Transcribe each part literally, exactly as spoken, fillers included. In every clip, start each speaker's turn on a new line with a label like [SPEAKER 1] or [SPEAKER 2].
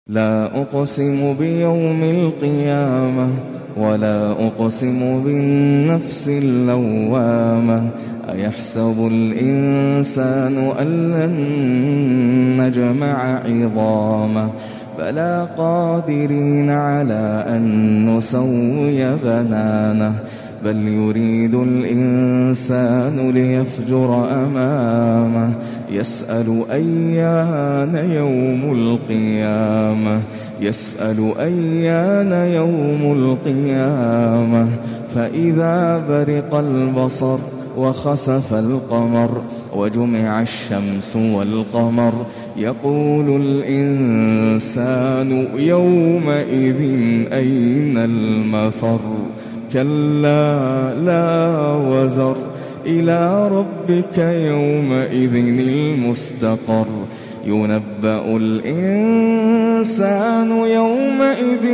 [SPEAKER 1] لا أقسم بيوم القيامة ولا أقسم بالنفس اللوامة. أيحسب الإنسان أن لن نجمع عظامه بلى قادرين على أن نسوي بنانه بل يريد الإنسان ليفجر أمامه يسأل أيان يوم القيامة يسأل أيان يوم القيامة. فإذا برق البصر وخسف القمر وجمع الشمس والقمر يقول الإنسان يومئذ أين المفر. كلا لا وزر إلى ربك يومئذ المستقر. ينبأ الإنسان يومئذ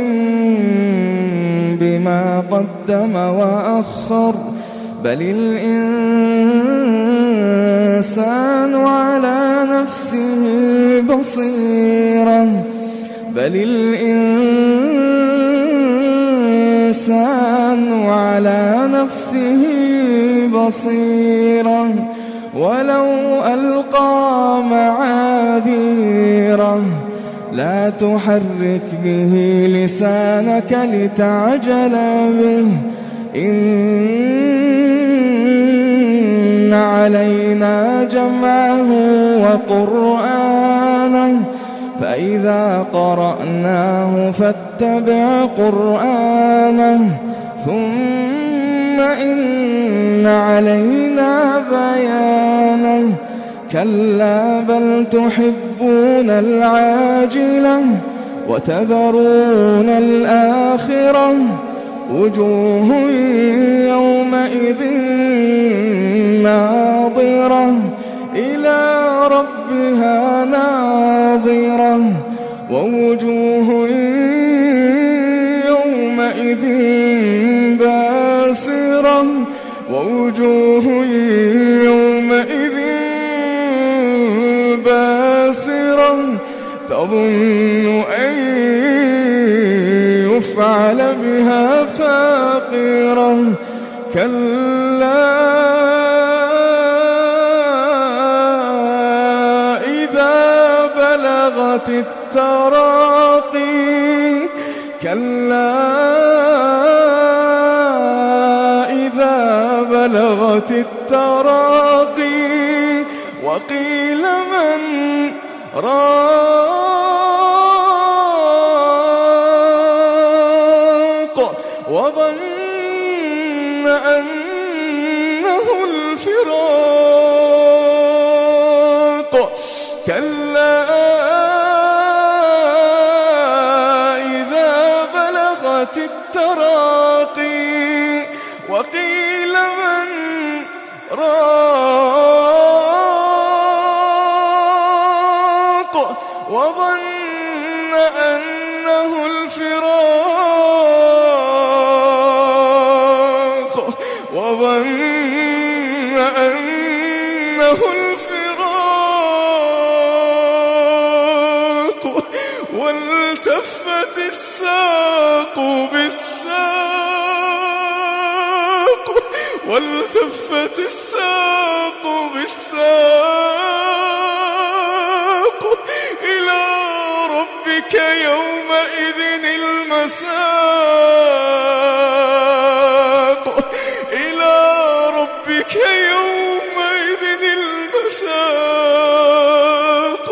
[SPEAKER 1] بما قدم وأخر بل الإنسان على نفسه بصيرة بل الإنسان على نفسه بصيرة ولو ألقى معاذيره لا تحرك به لسانك لتعجل به إن علينا جمعه وقرآنه فإذا قرأناه فاتبع قرآنه ثم إن علينا بيانه. كلا بل تحبون العاجلة وتذرون الآخرة وجوه يومئذ ناظرة إلى ربها ناظرة ووجوه يومئذ باسرة ووجوه يومئذ باسرة تظن أن يفعل بها فاقرة. كلا إذا بلغت التراقي كلا إذا بلغت التراقي وقيل من راق وظن أنه الفراق. كلا إذا بلغت التراقي وقيل من راق وظن أنه الفراق وظن أنه الفراق والتفت الساق بالساق والتفت الساق بالساق إلى ربك يومئذ المساق إلى ربك يومئذ المساق.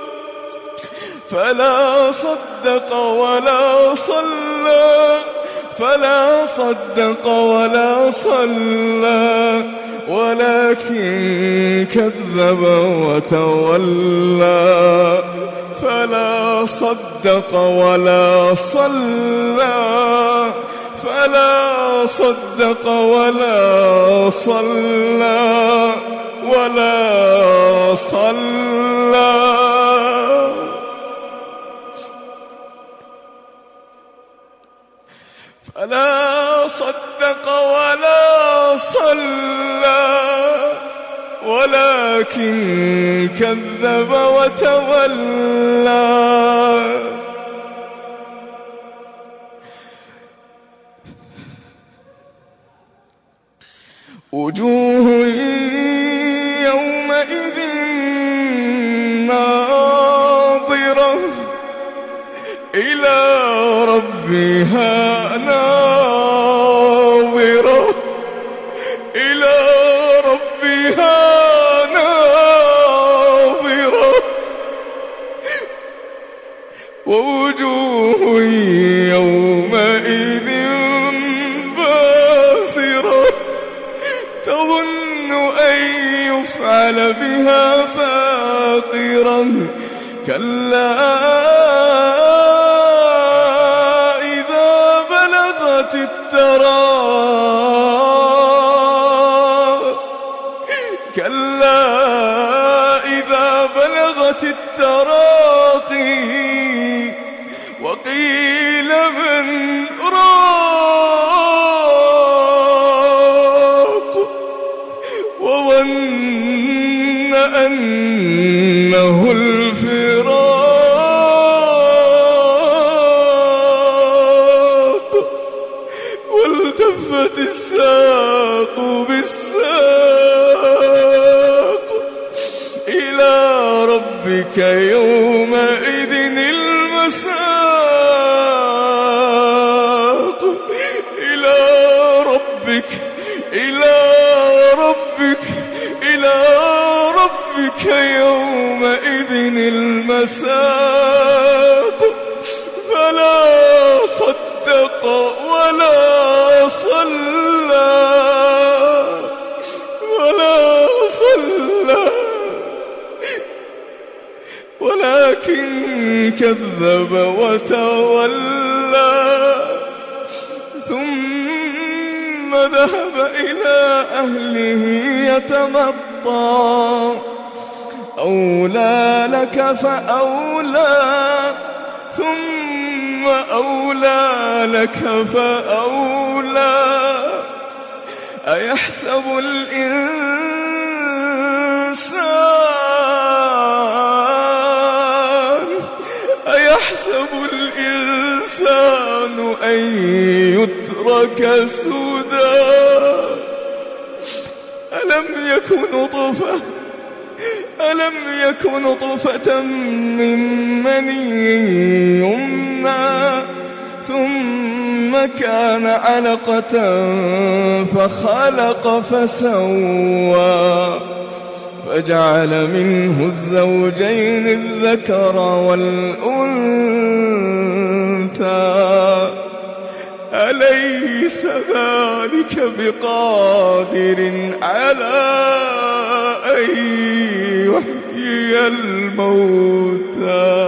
[SPEAKER 1] فلا صدق ولا صلى فلا صدق ولا صلى ولكن كذب وتولى. فلا صدق ولا صلى فلا صدق ولا صلى ولا صلى. فلا صدق ولا صلى ولكن كذب وتولى وجوه يومئذ ناظرة إلى ربها ناظرة إلى ربها ناظرة ووجوه يومئذ باسرة تظن أن يفعل بها فاقرة كلا إذا بلغت التراقي كلا إذا بلغت التراقي وقيل من راق وظن أنه الفراق والتفت الساق بالساق إلى ربك يومئذ المساق إلى ربك إلى ربك إلى ربك يومئذ المساق فلا صدق ولا صلى ولا صلى ولكن كذب وتولى ثم ذهب إلى أهله يتمطى أولى لك فأولى ثم أولى لك فأولى أيحسب الإنسان أيحسب الإنسان أن يترك سدى ألم يكن نطفة ألم يكن نطفة من مني يمنى ثم كان علقة فخلق فسوى فجعل منه الزوجين الذكر والأنثى أليس ذلك بقادر على أن يحيي الموتى